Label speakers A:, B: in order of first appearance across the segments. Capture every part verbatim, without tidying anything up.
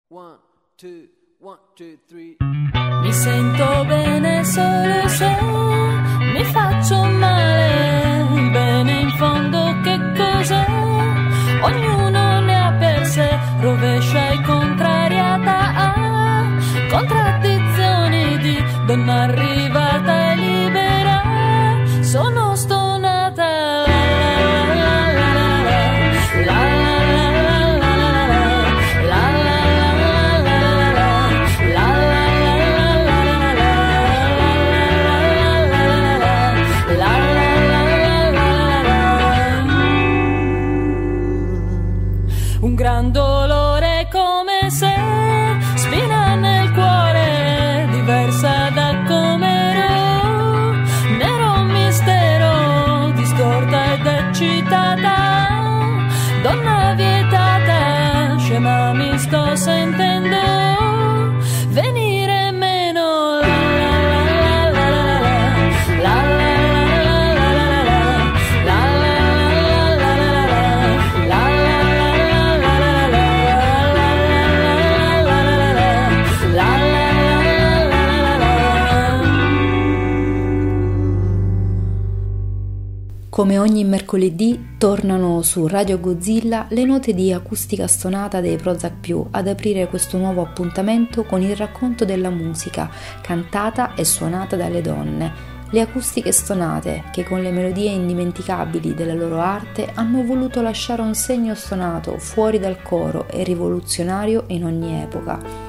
A: One, two, one, two, three.
B: Mi sento bene solo se mi faccio male. Bene in fondo che cos'è? Ognuno ne ha per sé, rovescia e contrariata a contraddizioni di donna arrivata e libera. Sono stonata. La la la la la. Un gran dolore come se spina nel cuore, diversa da come ero, nero mistero, distorta ed eccitata, donna vietata, scema mi sto sentendo venire meno. La la la la la la.
C: Come ogni mercoledì tornano su Radio Godzilla le note di acustica stonata dei Prozac Più ad aprire questo nuovo appuntamento con il racconto della musica cantata e suonata dalle donne. Le acustiche stonate che con le melodie indimenticabili della loro arte hanno voluto lasciare un segno stonato fuori dal coro e rivoluzionario in ogni epoca.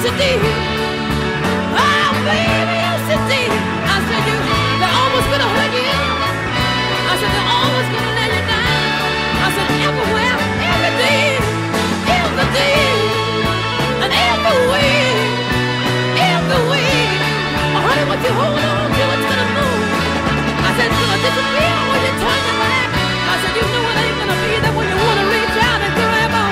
B: you did. Oh, baby, yes, you did. I said, you, they're almost gonna hurt you. I said, they're almost gonna let you down. I said, everywhere, every day, every day, and every way, every way. Oh, honey, what you hold on to, it's gonna move. I said, it's gonna disappear when you turn your back. I said, you know it ain't gonna be there when you wanna reach out and grab on.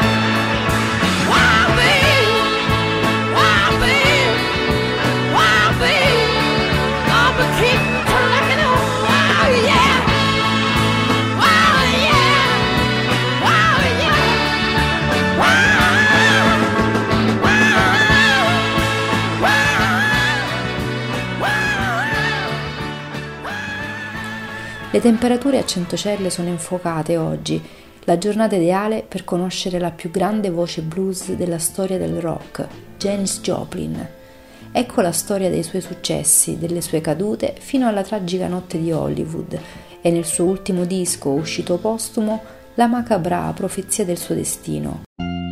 B: Wow, babe, wow, babe, wow, babe, I'll be keep trucking on. Wow, yeah, wow, yeah, wow, yeah, wow, wow, wow, wow.
C: Le temperature a Centocelle sono infuocate oggi, la giornata ideale per conoscere la più grande voce blues della storia del rock, Janis Joplin. Ecco la storia dei suoi successi, delle sue cadute, fino alla tragica notte di Hollywood e nel suo ultimo disco, uscito postumo, la macabra profezia del suo destino.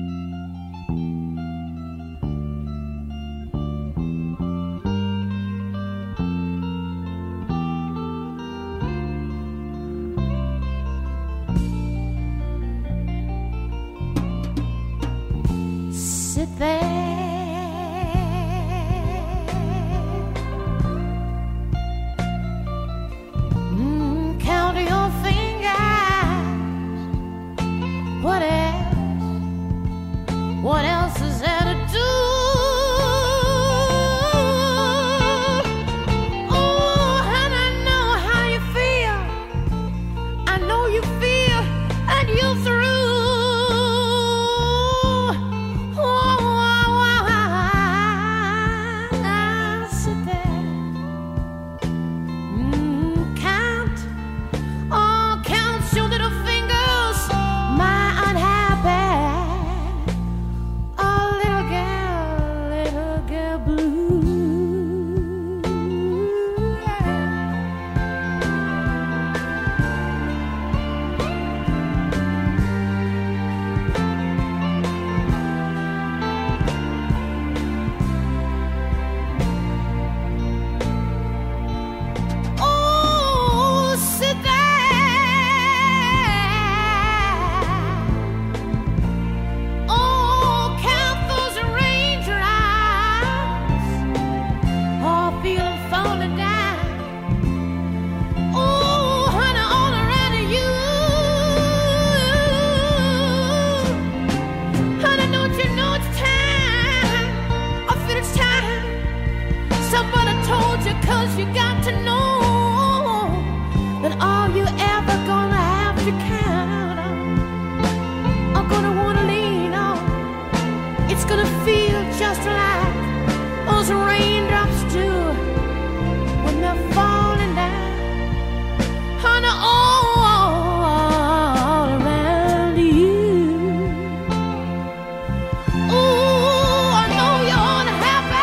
B: Sit there, mm, count your fingers. What else? What else is there to do? Oh, and I know how you feel. I know you feel, and you're through. You got to know that all you ever gonna have to count on, are gonna wanna lean on. It's gonna feel just like those raindrops do when they're falling down on all, all around you. Ooh, I know you're unhappy.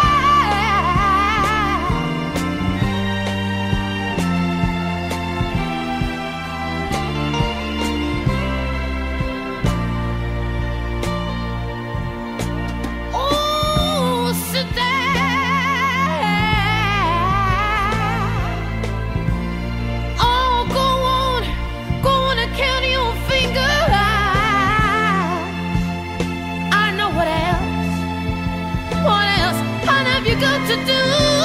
B: Got to do, and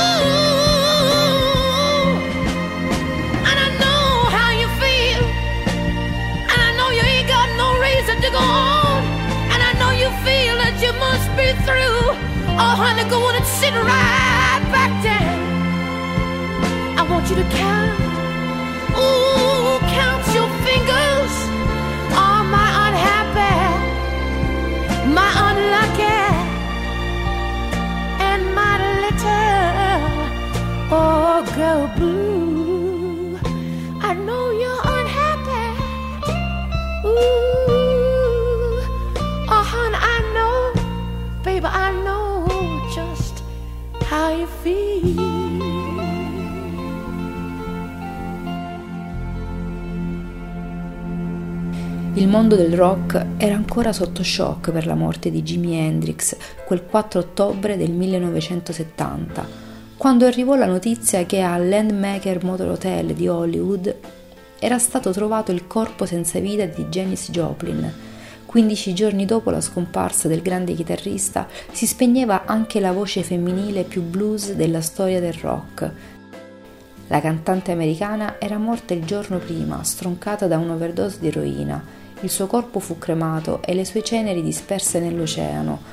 B: I know how you feel, and I know you ain't got no reason to go on, and I know you feel that you must be through. Oh, honey, go on and sit right back down. I want you to count, ooh, count your fingers. Oh, my unhappy, my unlucky, oh, girl blue, I know you're unhappy. Ooh, oh, honey, I know, baby, I know just how you feel.
C: Il mondo del rock era ancora sotto shock per la morte di Jimi Hendrix quel quattro ottobre del millenovecentosettanta, quando arrivò la notizia che al Landmark Motor Hotel di Hollywood era stato trovato il corpo senza vita di Janis Joplin. quindici giorni dopo la scomparsa del grande chitarrista si spegneva anche la voce femminile più blues della storia del rock. La cantante americana era morta il giorno prima, stroncata da un'overdose di eroina. Il suo corpo fu cremato e le sue ceneri disperse nell'oceano.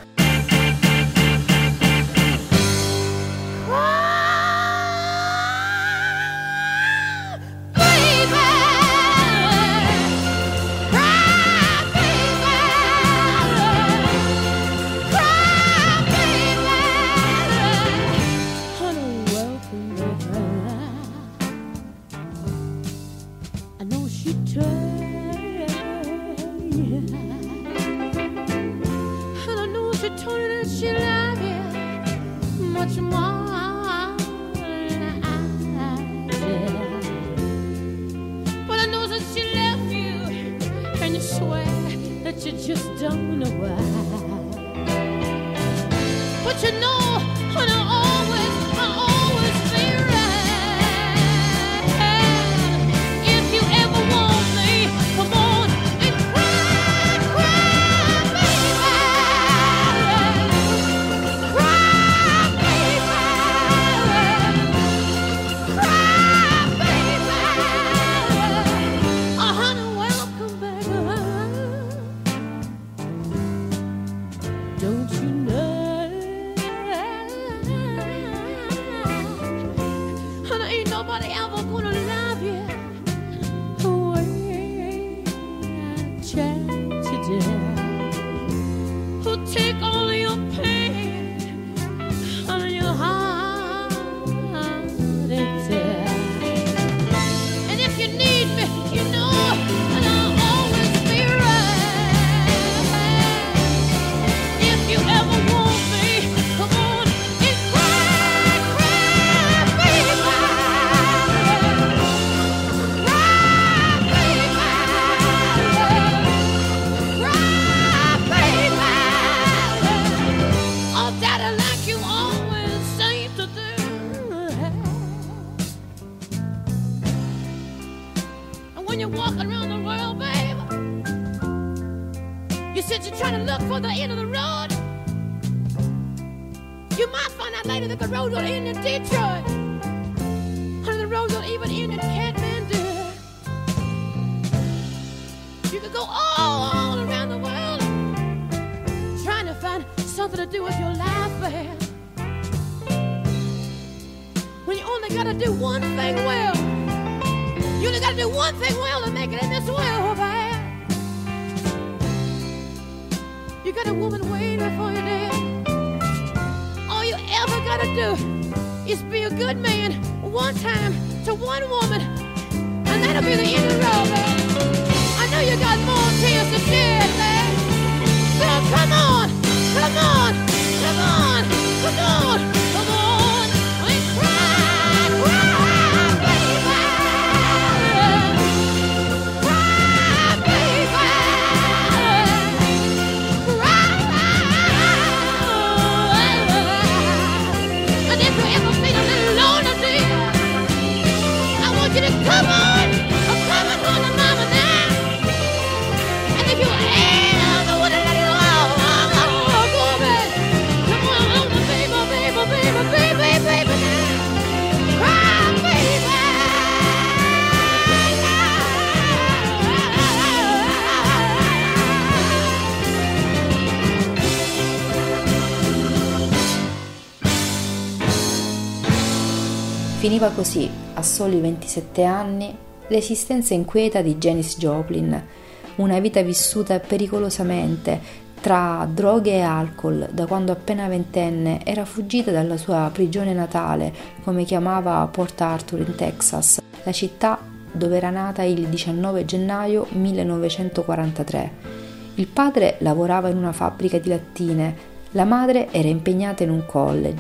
C: Finiva così, a soli ventisette anni, l'esistenza inquieta di Janis Joplin, una vita vissuta pericolosamente tra droghe e alcol da quando appena ventenne era fuggita dalla sua prigione natale, come chiamava Port Arthur in Texas, la città dove era nata il diciannove gennaio millenovecentoquarantatré. Il padre lavorava in una fabbrica di lattine, la madre era impegnata in un college.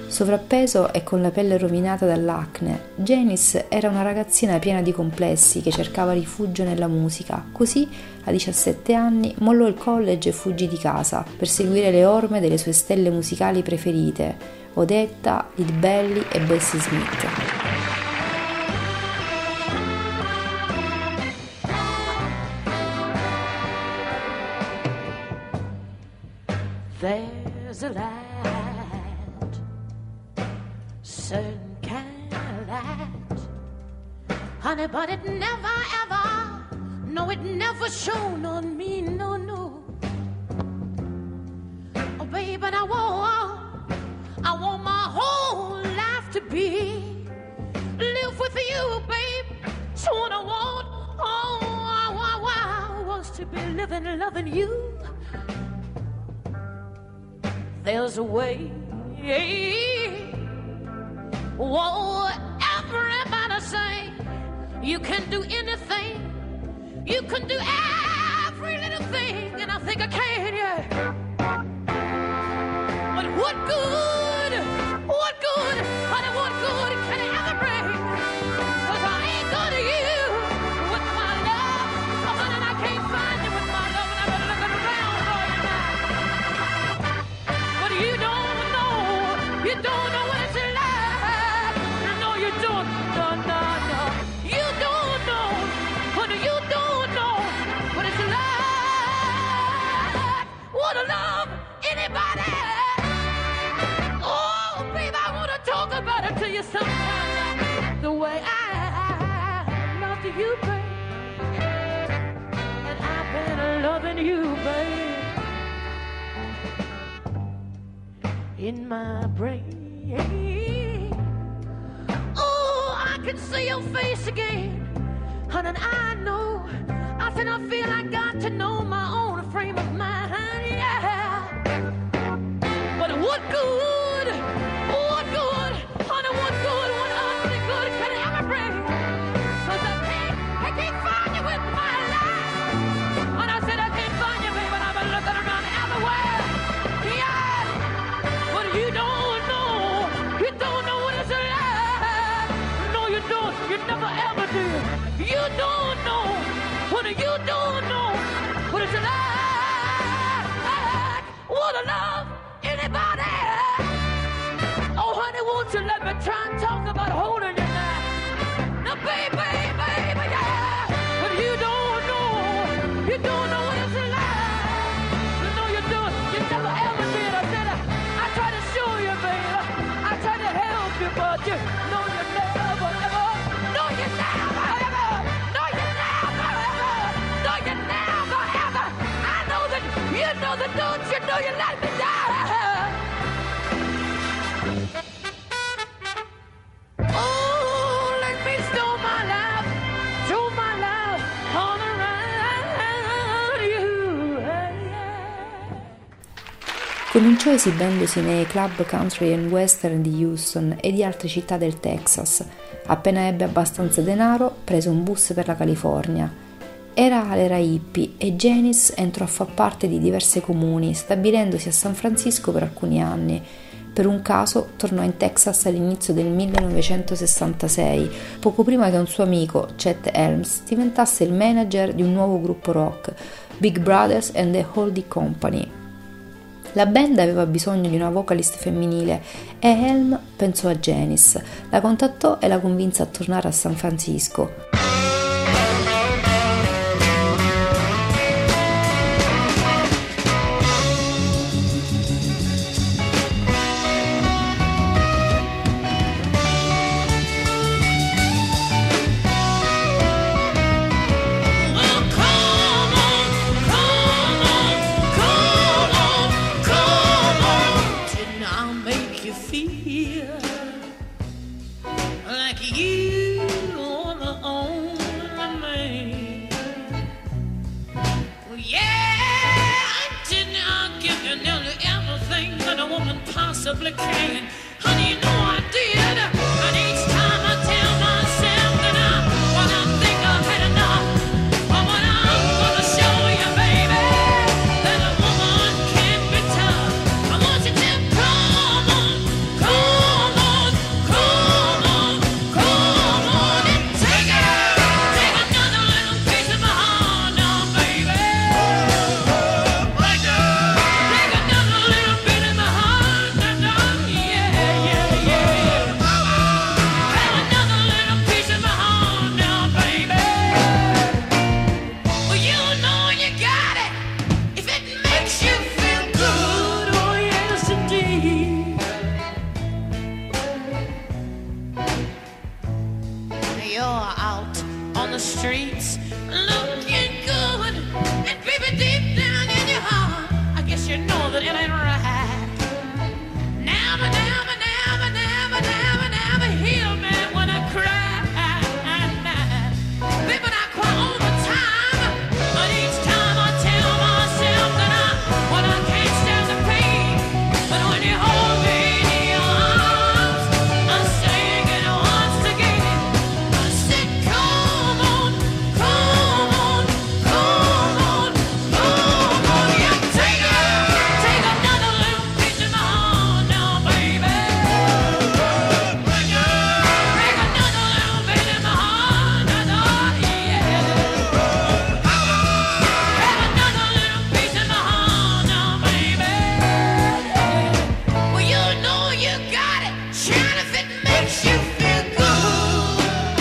C: Sovrappeso e con la pelle rovinata dall'acne, Janis era una ragazzina piena di complessi che cercava rifugio nella musica. Così, a diciassette anni, mollò il college e fuggì di casa per seguire le orme delle sue stelle musicali preferite, Odetta, Lead Belly e Bessie Smith.
B: There's a light, certain kind of light, honey, but it never ever, no, it never shone on me, no, no. Oh, baby, I want, I want my whole life to be live with you, babe. So what I want, oh, I, I, I was to be living, loving you. There's a way. Whoa, everybody say you can do anything. You can do every little thing, and I think I can, yeah. But what good, what good, honey, what good can it ever bring? 'Cause I ain't good to you with my love. Oh, honey, I can't find you with my love, and I've been looking around for you now. But you don't know, you don't know what it's like. No, you don't, no, no, no. You don't know, honey, you don't know what it's like. Wanna love anybody? Oh, baby, I wanna talk about it to you sometime. The way I love you, babe. And I've been loving you, babe. In my brain. Oh, I can see your face again. Honey, I know. I said I feel I got to know my own frame of mind, yeah. But what good, what good, honey, what good, what ugly good can it ever bring? 'Cause I can't, I can't find you with my life. And I said I can't find you, baby, and I've been looking around everywhere. Yeah, but you don't know, you don't know what it's like. No, you don't, you never ever did. You don't know, honey, you don't know what it's like. Wanna love anybody? Oh, honey, won't you let me try and talk about holding you now? Now, baby, baby, yeah. But you don't know, you don't know what it's like. No, you don't, you never ever did. I said, I, I tried to show you, baby. I tried to help you, but you, no, you never, ever, no, you never, ever, no, you never, ever, no, you never, ever. I know that, you know that, don't you know you let me down. Oh, let me show my love, show my love all around you.
C: Cominciò esibendosi nei club country and western di Houston e di altre città del Texas. Appena ebbe abbastanza denaro, prese un bus per la California. Era l'era hippie e Janis entrò a far parte di diversi comuni, stabilendosi a San Francisco per alcuni anni. Per un caso tornò in Texas all'inizio del millenovecentosessantasei, poco prima che un suo amico, Chet Helms, diventasse il manager di un nuovo gruppo rock, Big Brothers and the Holding Company. La band aveva bisogno di una vocalist femminile e Helm pensò a Janis, la contattò e la convinse a tornare a San Francisco.
B: Possibly can. Honey, you know I did. And each time I tell myself that I, well, I think I've had enough. But when I'm gonna show you, baby, that a woman can be tough. I want you to come on, come the streets, looking good, and baby, deep down in your heart, I guess you know that it ain't right. Never, never, never, never, never, never heal me when I cry. Baby, I cry all the time, but each time I tell myself that I, well, I can't stand the pain. But when you hold me in your arms, I sing it once again. I said, come on, come on, come on, come on. Yeah, take it, take another little piece of my heart now, baby. Break another little bit in my heart now, yeah. Have another little piece in my heart now, baby. Well, you know you got it, shine if it makes you feel good.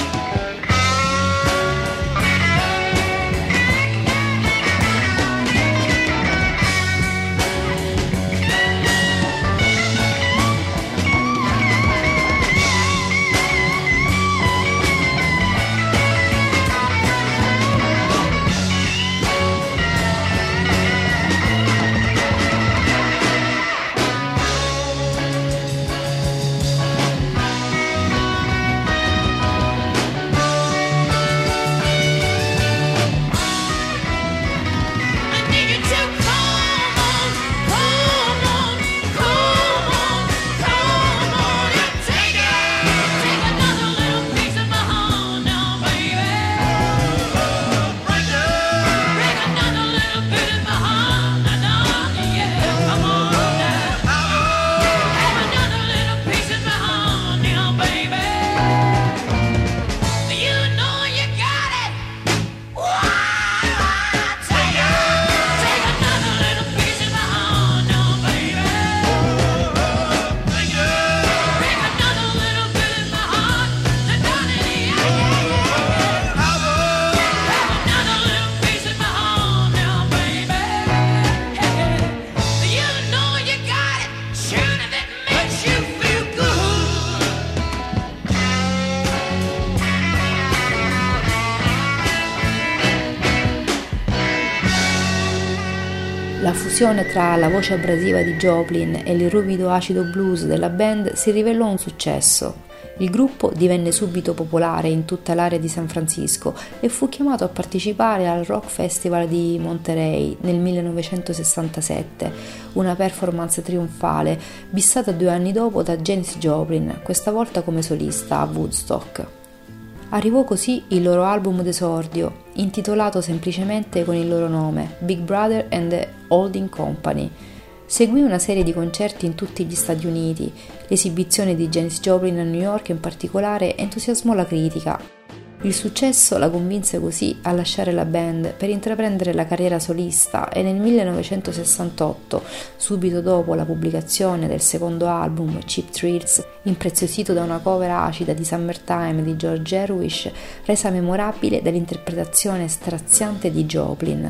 B: I need you to come on, come on, come on, come on. Yeah, take it, take another little piece of my heart now, baby. Break break another little bit of my heart now, yeah. Come on now. Have another little piece of my heart now, baby. You know you got it. Take it, take another little piece of my heart now, baby. Break another little bit of my heart, darling, yeah, yeah, yeah. Have another little piece of my heart now, baby. You know you got it, sure that makes you feel good.
C: La fusione tra la voce abrasiva di Joplin e il ruvido acido blues della band si rivelò un successo. Il gruppo divenne subito popolare in tutta l'area di San Francisco e fu chiamato a partecipare al Rock Festival di Monterey nel millenovecentosessantasette, una performance trionfale bissata due anni dopo da Janis Joplin, questa volta come solista a Woodstock. Arrivò così il loro album d'esordio, intitolato semplicemente con il loro nome, Big Brother and the Holding Company. Seguì una serie di concerti in tutti gli Stati Uniti. L'esibizione di Janis Joplin a New York in particolare entusiasmò la critica. Il successo la convinse così a lasciare la band per intraprendere la carriera solista e nel millenovecentosessantotto, subito dopo la pubblicazione del secondo album Cheap Thrills, impreziosito da una cover acida di Summertime di George Gershwin, resa memorabile dall'interpretazione straziante di Joplin.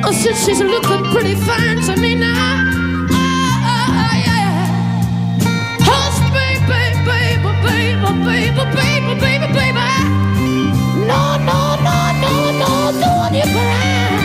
B: Oh, said she's looking pretty fine to me now. Oh, yeah. Oh, baby, baby, baby, baby, baby, baby, baby. No, no, no, no, no, don't you cry.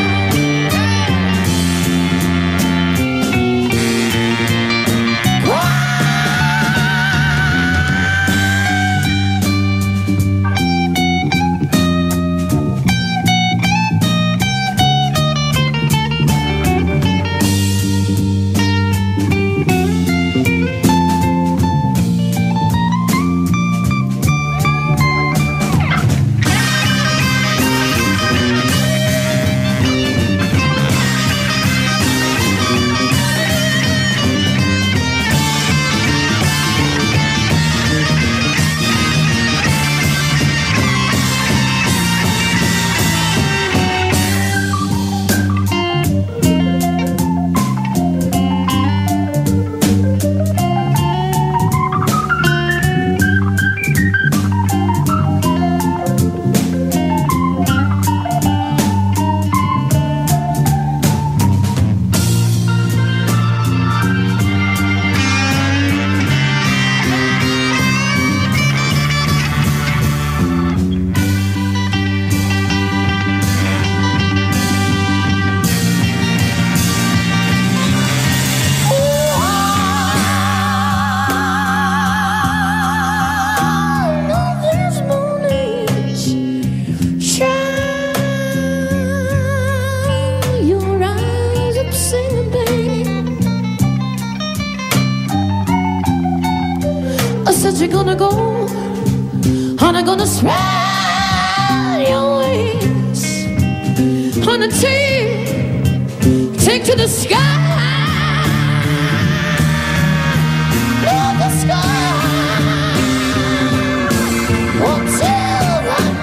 B: You're gonna go, and I'm gonna spread your wings, and take, take to the sky, Love the sky, until that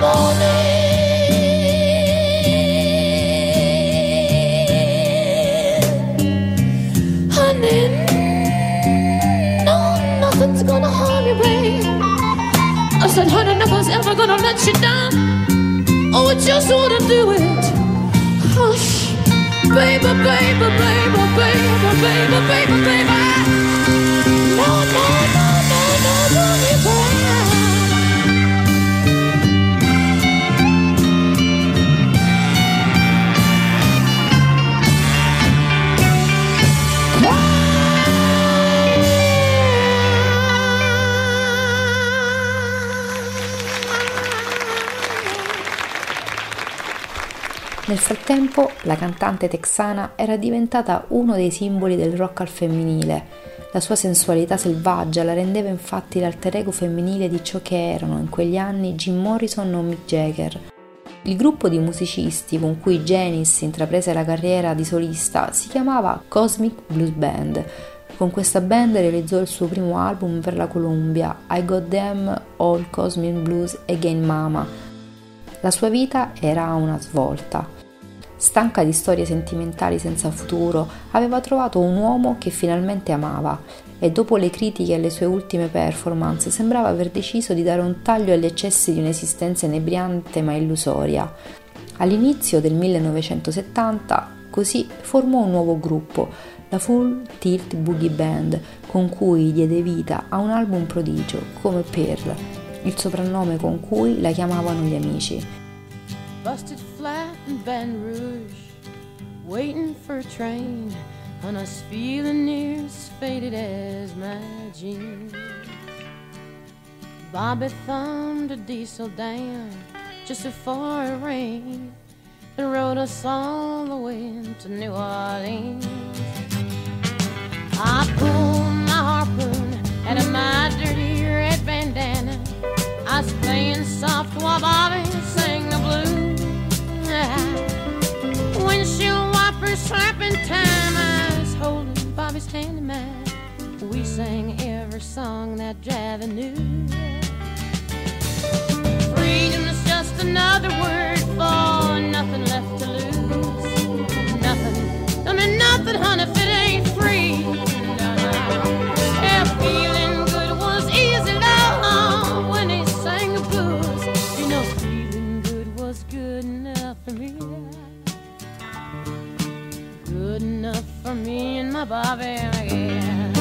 B: morning, and then no, nothing's gonna harm you, babe. I said, honey, nothing's ever gonna let you down. Oh, I just wanna do it. Hush, baby, baby, baby, baby, baby, baby, baby. No, no, no, no, no, don't you cry.
C: Nel frattempo, la cantante texana era diventata uno dei simboli del rock al femminile. La sua sensualità selvaggia la rendeva infatti l'alter ego femminile di ciò che erano in quegli anni Jim Morrison o Mick Jagger. Il gruppo di musicisti con cui Janis intraprese la carriera di solista si chiamava Cosmic Blues Band. Con questa band realizzò il suo primo album per la Columbia, I Got Them All Cosmic Blues Again Mama. La sua vita era una svolta. Stanca di storie sentimentali senza futuro, aveva trovato un uomo che finalmente amava e dopo le critiche alle sue ultime performance sembrava aver deciso di dare un taglio agli eccessi di un'esistenza inebriante ma illusoria. All'inizio del millenovecentosettanta, così, formò un nuovo gruppo, la Full Tilt Boogie Band, con cui diede vita a un album prodigio come Pearl, il soprannome con cui la chiamavano gli amici.
B: Busted flat in Baton Rouge, waiting for a train, and I was feeling near as faded as my jeans. Bobby thumbed a diesel down just before it rained and rode us all the way to New Orleans. I pulled my harpoon out of my dirty red bandana. I was playing soft while Bobby sang the blues. Windshield wipers slapping time, I was holding Bobby's hand in mine. We sang every song that Javi knew. Freedom is just another word for nothing left to lose. Nothing, I mean nothing, honey, if it ain't free. No, no. Yeah, feeling good was easy, love, when he sang the blues. You know, feeling good was good enough for me. my Bobby McGee.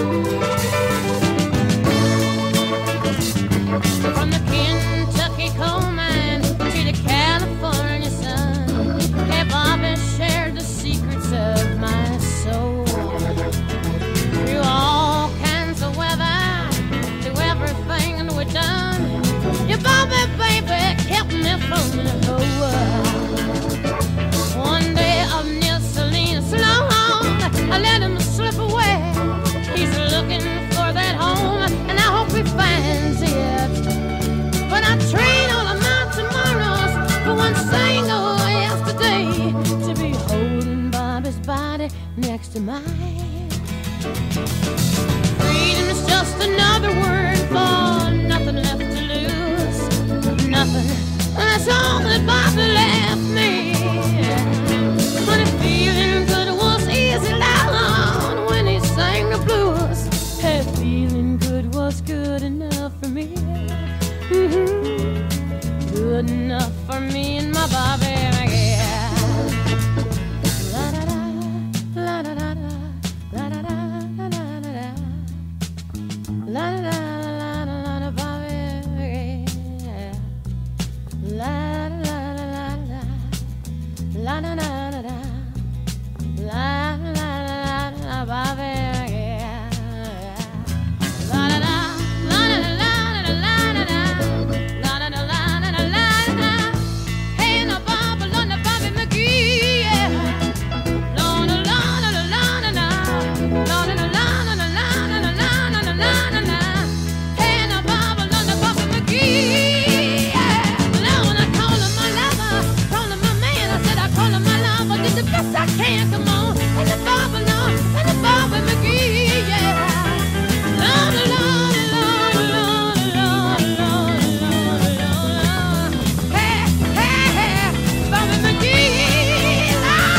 B: From the Kentucky coal mine to the California sun, yeah, Bobby shared the secrets of my soul. Through all kinds of weather, through everything that we've done, yeah, Bobby, baby, kept me from the whole world. One day of near Selena Sloan, I let him slip away. He's looking for that home, and I hope he finds it. But I trade all of my tomorrows for one single yesterday, to be holding Bobby's body next to mine. Freedom's just another word for nothing left to lose. Nothing, that's all that Bobby left me. But feeling good was easy down when he sang the blues. Hey, feeling good was good enough for me. Mm-hmm. Good enough for me and my Bobby McGee. La da da, la da da da, la da da da da da, la da da la da la da Bobby McGee. La da da la da, la da da da da, la da da da Bobby McGee. La da da. I can't come on, and the Bobby Lord, and the Bobby McGee, yeah. Lord, Lord, Lord, Lord, Lord, Lord, Lord, Lord. Hey, hey, hey, Bobby McGee,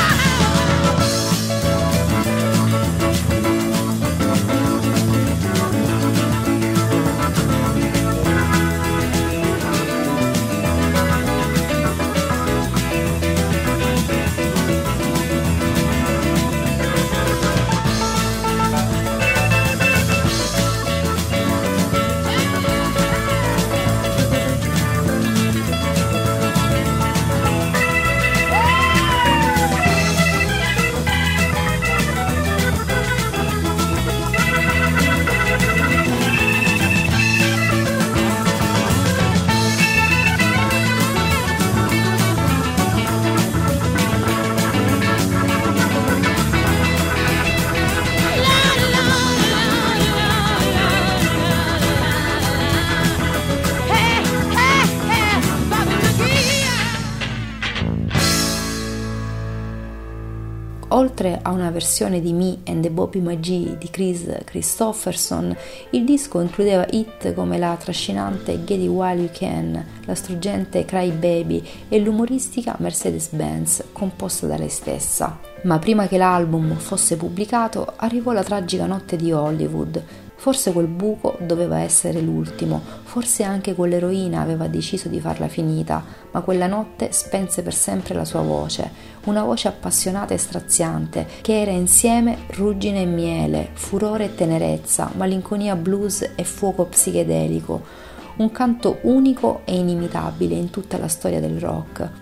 C: Oltre a una versione di Me and the Bobby McGee di Chris Christopherson, il disco includeva hit come la trascinante Get It While You Can, la struggente Cry Baby e l'umoristica Mercedes-Benz, composta da lei stessa. Ma prima che l'album fosse pubblicato, arrivò la tragica notte di Hollywood. Forse quel buco doveva essere l'ultimo, forse anche quell'eroina aveva deciso di farla finita, ma quella notte spense per sempre la sua voce, una voce appassionata e straziante, che era insieme ruggine e miele, furore e tenerezza, malinconia blues e fuoco psichedelico, un canto unico e inimitabile in tutta la storia del rock.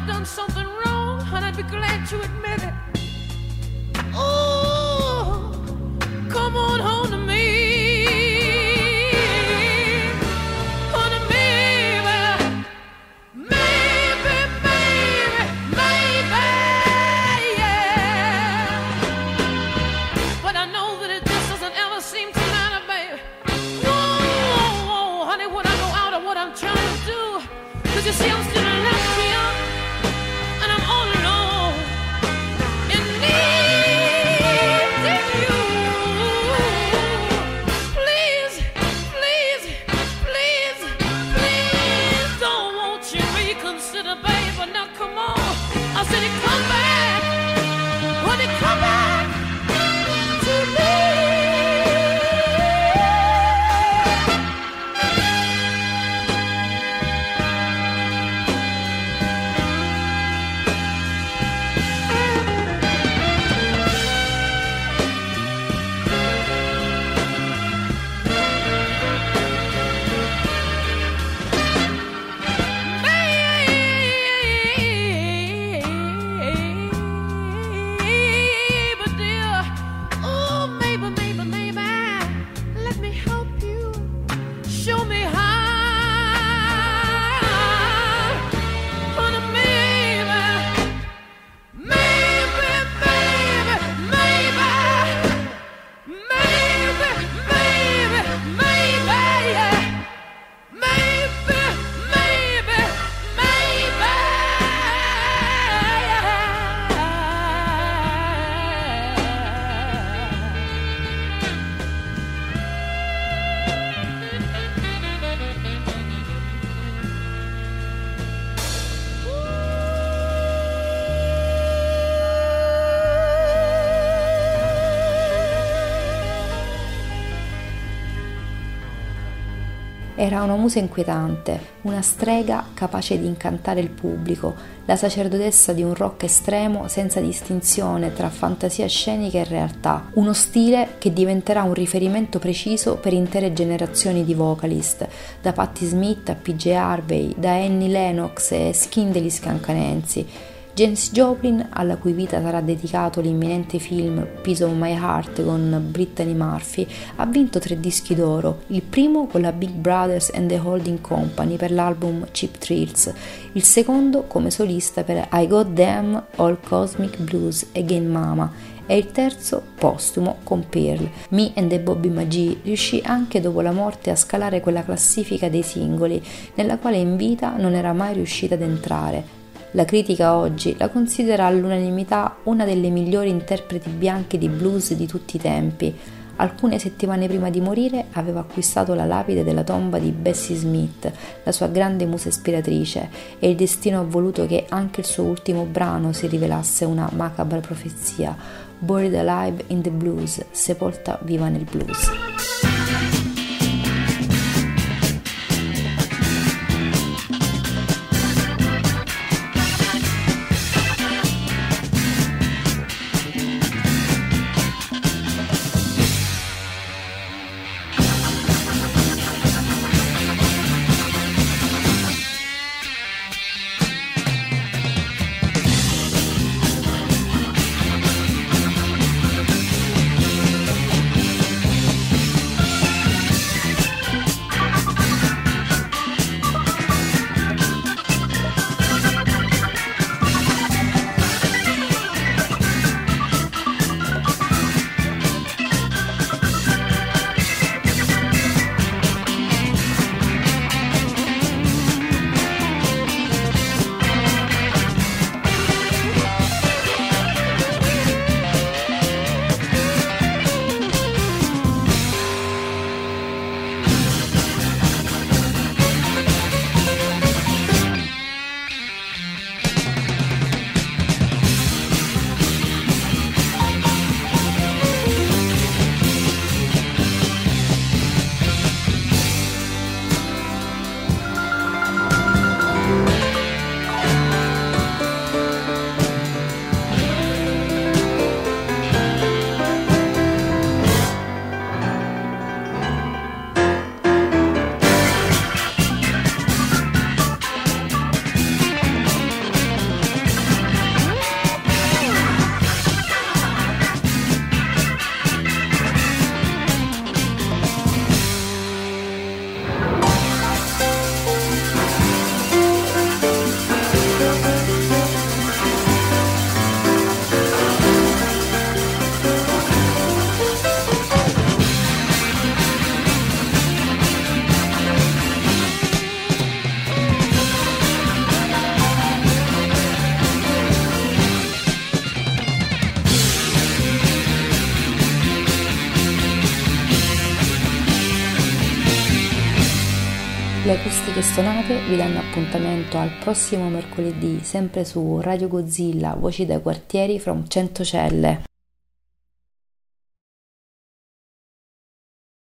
B: I've done something wrong, and I'd be glad to admit it. Oh, come on home to me. Honey, maybe, maybe, maybe, maybe, yeah. But I know that it just doesn't ever seem to matter, baby. Whoa, honey, when I go out of what I'm trying to do, 'cause you see I'm still left here, and I'm all alone, and needing you. Please, please, please, please, don't won't you reconsider, baby? Now come on, I said it, come back, when it come back to me. Baby dear, oh maybe, maybe, maybe, let me help you, show me how. Honey, maybe, maybe, maybe, maybe, maybe, maybe, maybe, yeah. Maybe, maybe, maybe,
C: Era una musa inquietante, una strega capace di incantare il pubblico, la sacerdotessa di un rock estremo senza distinzione tra fantasia scenica e realtà, uno stile che diventerà un riferimento preciso per intere generazioni di vocalist, da Patti Smith a P J Harvey, da Annie Lennox e Skin degli Scancanensi. Janis Joplin, alla cui vita sarà dedicato l'imminente film Piece of My Heart con Brittany Murphy, ha vinto tre dischi d'oro, il primo con la Big Brothers and the Holding Company per l'album Cheap Thrills, il secondo come solista per I Got Them All Cosmic Blues Again Mama e il terzo postumo con Pearl. Me and the Bobby McGee riuscì anche dopo la morte a scalare quella classifica dei singoli nella quale in vita non era mai riuscita ad entrare. La critica oggi la considera all'unanimità una delle migliori interpreti bianche di blues di tutti i tempi. Alcune settimane prima di morire aveva acquistato la lapide della tomba di Bessie Smith, la sua grande musa ispiratrice, e il destino ha voluto che anche il suo ultimo brano si rivelasse una macabra profezia. Buried Alive in the Blues, sepolta viva nel blues. Le acustiche stonate vi danno appuntamento al prossimo mercoledì, sempre su Radio Godzilla, Voci dai quartieri from Centocelle.